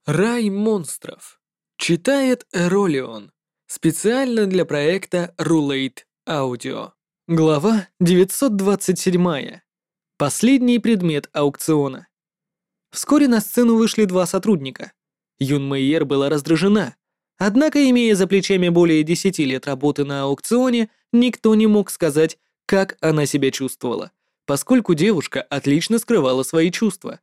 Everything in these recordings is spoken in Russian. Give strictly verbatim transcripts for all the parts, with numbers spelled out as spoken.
Рай монстров. Читает Эролион. Специально для проекта Rulate Audio. Глава девятьсот двадцать семь. Последний предмет аукциона. Вскоре на сцену вышли два сотрудника. Юн Мэйер была раздражена. Однако, имея за плечами более десяти лет работы на аукционе, никто не мог сказать, как она себя чувствовала, поскольку девушка отлично скрывала свои чувства.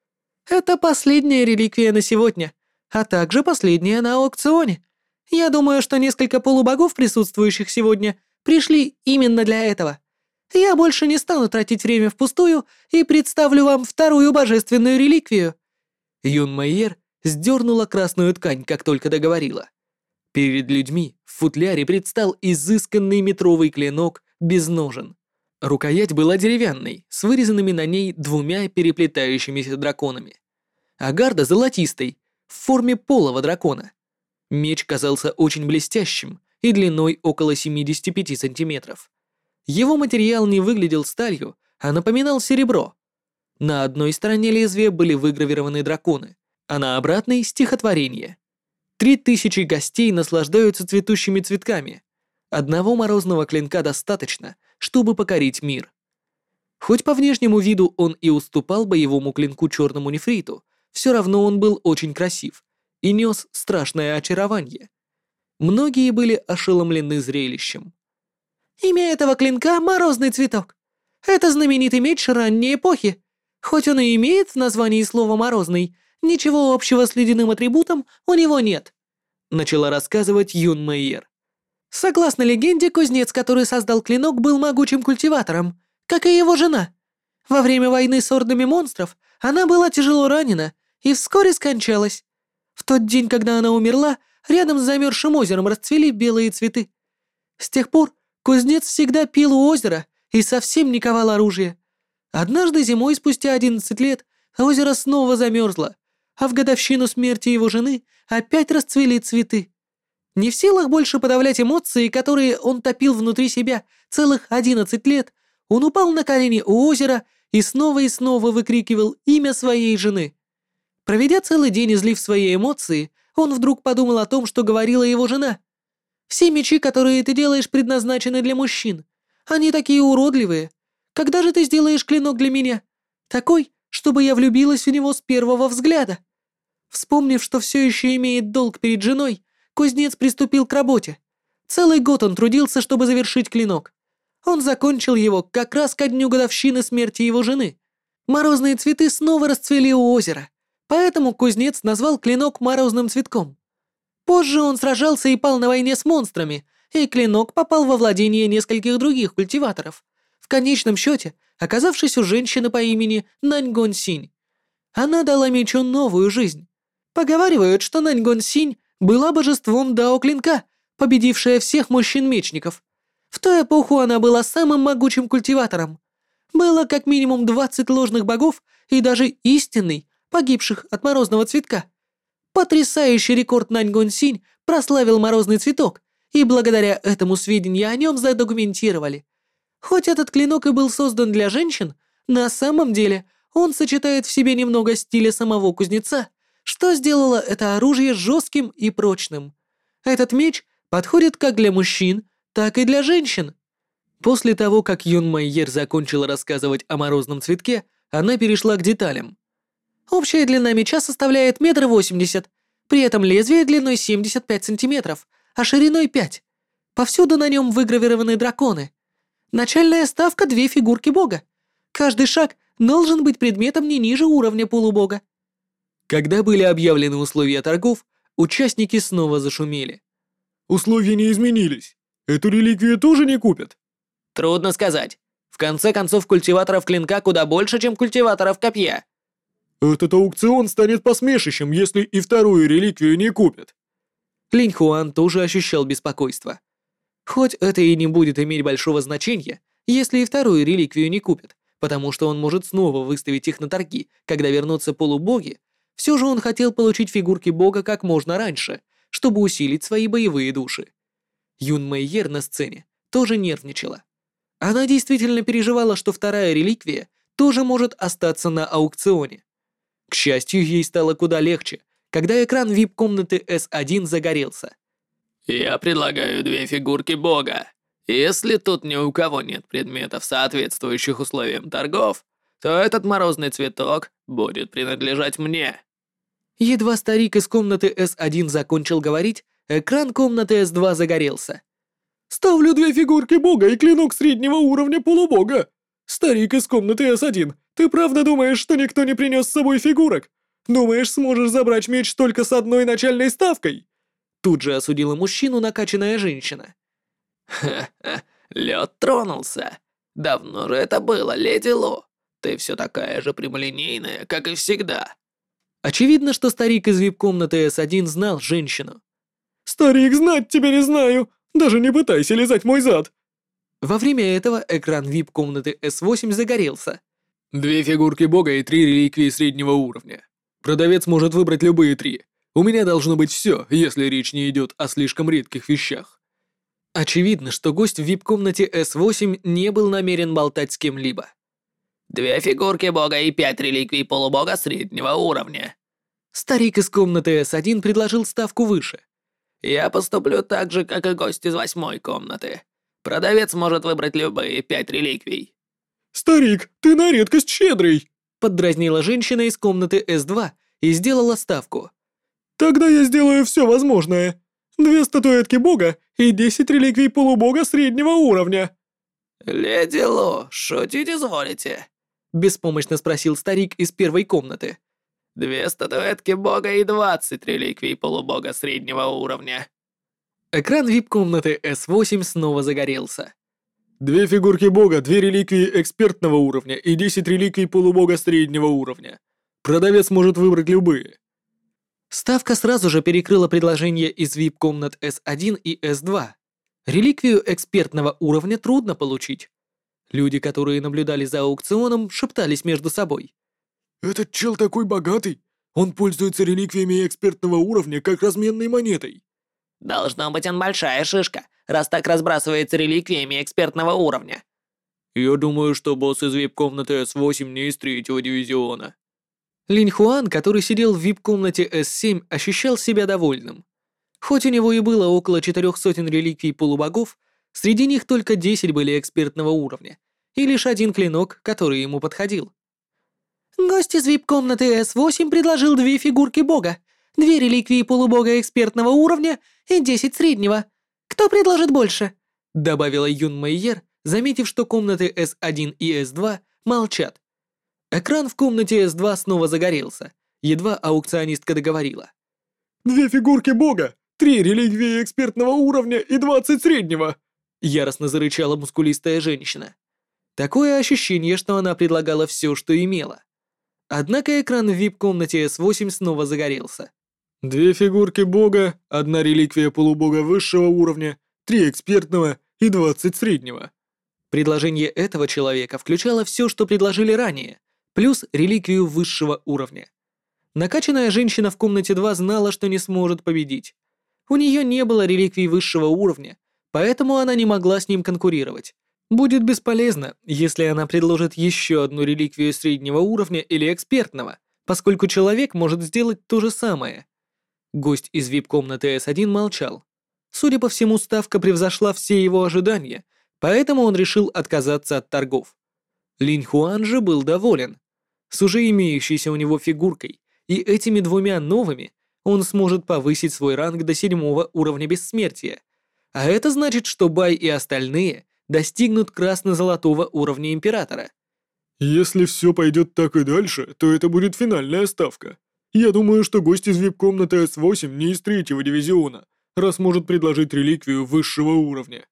Это последняя реликвия на сегодня, а также последняя на аукционе. Я думаю, что несколько полубогов, присутствующих сегодня, пришли именно для этого. Я больше не стану тратить время впустую и представлю вам вторую божественную реликвию». Юн Майер сдернула красную ткань, как только договорила. Перед людьми в футляре предстал изысканный метровый клинок без ножен. Рукоять была деревянной, с вырезанными на ней двумя переплетающимися драконами. А гарда золотистой, в форме полого дракона. Меч казался очень блестящим и длиной около семидесяти пяти сантиметров. Его материал не выглядел сталью, а напоминал серебро. На одной стороне лезвия были выгравированы драконы, а на обратной — стихотворение. Три тысячи гостей наслаждаются цветущими цветками. Одного морозного клинка достаточно, чтобы покорить мир. Хоть по внешнему виду он и уступал боевому клинку черному нефриту, все равно он был очень красив и нес страшное очарование. Многие были ошеломлены зрелищем. «Имя этого клинка — Морозный цветок. Это знаменитый меч ранней эпохи. Хоть он и имеет в названии слово «морозный», ничего общего с ледяным атрибутом у него нет», — начала рассказывать Юн Мэйер. Согласно легенде, кузнец, который создал клинок, был могучим культиватором, как и его жена. Во время войны с ордами монстров она была тяжело ранена и вскоре скончалась. В тот день, когда она умерла, рядом с замерзшим озером расцвели белые цветы. С тех пор кузнец всегда пил у озера и совсем не ковал оружие. Однажды зимой, спустя одиннадцать лет, озеро снова замерзло, а в годовщину смерти его жены опять расцвели цветы. Не в силах больше подавлять эмоции, которые он топил внутри себя целых одиннадцать лет, он упал на колени у озера и снова и снова выкрикивал имя своей жены. Проведя целый день, излив свои эмоции, он вдруг подумал о том, что говорила его жена. «Все мечи, которые ты делаешь, предназначены для мужчин. Они такие уродливые. Когда же ты сделаешь клинок для меня? Такой, чтобы я влюбилась в него с первого взгляда». Вспомнив, что все еще имеет долг перед женой, кузнец приступил к работе. Целый год он трудился, чтобы завершить клинок. Он закончил его как раз ко дню годовщины смерти его жены. Морозные цветы снова расцвели у озера, поэтому кузнец назвал клинок морозным цветком. Позже он сражался и пал на войне с монстрами, и клинок попал во владение нескольких других культиваторов, в конечном счете оказавшись у женщины по имени Наньгон Синь. Она дала мечу новую жизнь. Поговаривают, что Наньгон Синь была божеством Дао Клинка, победившая всех мужчин-мечников. В ту эпоху она была самым могучим культиватором. Было как минимум двадцать ложных богов и даже истинный, погибших от морозного цветка. Потрясающий рекорд Наньгон Синь прославил морозный цветок, и благодаря этому сведения о нем задокументировали. Хоть этот клинок и был создан для женщин, на самом деле он сочетает в себе немного стиля самого кузнеца, что сделало это оружие жестким и прочным. Этот меч подходит как для мужчин, так и для женщин. После того, как Юн Майер закончила рассказывать о морозном цветке, она перешла к деталям. Общая длина меча составляет метр восемьдесят, при этом лезвие длиной семьдесят пять сантиметров, а шириной пять. Повсюду на нем выгравированы драконы. Начальная ставка — две фигурки бога. Каждый шаг должен быть предметом не ниже уровня полубога. Когда были объявлены условия торгов, участники снова зашумели. «Условия не изменились. Эту реликвию тоже не купят?» Трудно сказать. В конце концов, культиваторов клинка куда больше, чем культиваторов копья. «Этот аукцион станет посмешищем, если и вторую реликвию не купят». Линь Хуан тоже ощущал беспокойство. Хоть это и не будет иметь большого значения, если и вторую реликвию не купят, потому что он может снова выставить их на торги, когда вернутся полубоги, все же он хотел получить фигурки бога как можно раньше, чтобы усилить свои боевые души. Юн Мэйер на сцене тоже нервничала. Она действительно переживала, что вторая реликвия тоже может остаться на аукционе. К счастью, ей стало куда легче, когда экран ви ай пи-комнаты эс один загорелся. «Я предлагаю две фигурки бога. Если тут ни у кого нет предметов, соответствующих условиям торгов, то этот морозный цветок будет принадлежать мне». Едва старик из комнаты эс один закончил говорить, экран комнаты эс два загорелся. «Ставлю две фигурки бога и клинок среднего уровня полубога. Старик из комнаты эс один, ты правда думаешь, что никто не принес с собой фигурок? Думаешь, сможешь забрать меч только с одной начальной ставкой?» Тут же осудила мужчину накачанная женщина. «Ха-ха, лед тронулся. Давно же это было, леди Ло. Ты все такая же прямолинейная, как и всегда». Очевидно, что старик из ви ай пи-комнаты эс один знал женщину. «Старик, знать тебя не знаю. Даже не пытайся лизать мой зад». Во время этого экран ви ай пи-комнаты эс восемь загорелся. «Две фигурки бога и три реликвии среднего уровня. Продавец может выбрать любые три. У меня должно быть все, если речь не идет о слишком редких вещах». Очевидно, что гость в ви ай пи-комнате эс восемь не был намерен болтать с кем-либо. «Две фигурки бога и пять реликвий полубога среднего уровня». Старик из комнаты эс один предложил ставку выше. «Я поступлю так же, как и гость из восьмой комнаты. Продавец может выбрать любые пять реликвий». «Старик, ты на редкость щедрый!» Поддразнила женщина из комнаты эс два и сделала ставку. «Тогда я сделаю все возможное. Две статуэтки бога и десять реликвий полубога среднего уровня». «Леди Ло, шутить изволите?» Беспомощно спросил старик из первой комнаты. «Две статуэтки бога и двадцать реликвий полубога среднего уровня». Экран ви ай пи-комнаты эс восемь снова загорелся. «Две фигурки бога, две реликвии экспертного уровня и десять реликвий полубога среднего уровня. Продавец может выбрать любые». Ставка сразу же перекрыла предложение из ви ай пи-комнат эс один и эс два. Реликвию экспертного уровня трудно получить. Люди, которые наблюдали за аукционом, шептались между собой. «Этот чел такой богатый. Он пользуется реликвиями экспертного уровня как разменной монетой». «Должно быть, он большая шишка, раз так разбрасывается реликвиями экспертного уровня». «Я думаю, что босс из ви ай пи-комнаты эс восемь не из третьего дивизиона». Линь Хуан, который сидел в ви ай пи-комнате эс семь, ощущал себя довольным. Хоть у него и было около четырех сотен реликвий полубогов, среди них только десять были экспертного уровня, и лишь один клинок, который ему подходил. Гость из ви ай пи-комнаты эс восемь предложил две фигурки бога, две реликвии полубога экспертного уровня и десять среднего. Кто предложит больше? Добавила Юн Мэйер, заметив, что комнаты эс один и эс два молчат. Экран в комнате эс два снова загорелся, едва аукционистка договорила. «Две фигурки бога, три реликвии экспертного уровня и двадцать среднего!» Яростно зарычала мускулистая женщина. Такое ощущение, что она предлагала все, что имела. Однако экран в ви ай пи-комнате эс восемь снова загорелся. «Две фигурки бога, одна реликвия полубога высшего уровня, три экспертного и двадцать среднего». Предложение этого человека включало все, что предложили ранее, плюс реликвию высшего уровня. Накачанная женщина в комнате два знала, что не сможет победить. У нее не было реликвий высшего уровня, поэтому она не могла с ним конкурировать. Будет бесполезно, если она предложит еще одну реликвию среднего уровня или экспертного, поскольку человек может сделать то же самое. Гость из ви ай пи-комнаты эс один молчал. Судя по всему, ставка превзошла все его ожидания, поэтому он решил отказаться от торгов. Линь Хуан же был доволен. С уже имеющейся у него фигуркой и этими двумя новыми он сможет повысить свой ранг до седьмого уровня бессмертия. А это значит, что Бай и остальные достигнут красно-золотого уровня Императора. «Если все пойдет так и дальше, то это будет финальная ставка. Я думаю, что гость из ви ай пи-комнаты эс восемь не из третьего дивизиона, раз может предложить реликвию высшего уровня».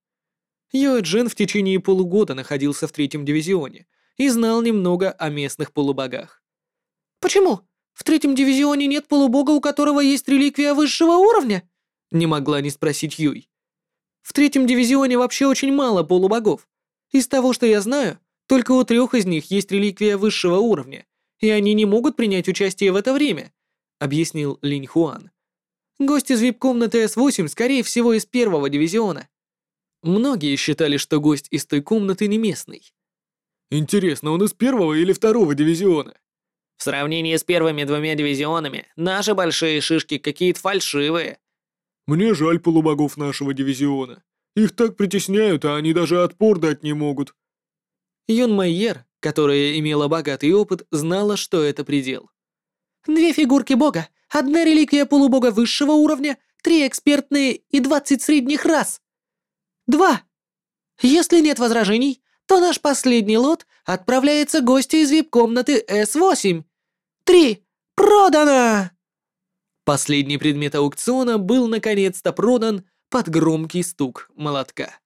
Юэ Джен в течение полугода находился в третьем дивизионе и знал немного о местных полубогах. «Почему? В третьем дивизионе нет полубога, у которого есть реликвия высшего уровня?» Не могла не спросить Юй. «В третьем дивизионе вообще очень мало полубогов. Из того, что я знаю, только у трех из них есть реликвия высшего уровня, и они не могут принять участие в это время», объяснил Линь Хуан. «Гость из ви ай пи-комнаты эс восемь, скорее всего, из первого дивизиона». Многие считали, что гость из той комнаты не местный. «Интересно, он из первого или второго дивизиона?» В сравнении с первыми двумя дивизионами, наши большие шишки какие-то фальшивые. Мне жаль полубогов нашего дивизиона. Их так притесняют, а они даже отпор дать не могут. Юн Майер, которая имела богатый опыт, знала, что это предел. Две фигурки бога, одна реликвия полубога высшего уровня, три экспертные и двадцать средних рас. Два. Если нет возражений, то наш последний лот отправляется гостю из вип-комнаты эс восемь. Три. Продано! Последний предмет аукциона был наконец-то продан под громкий стук молотка.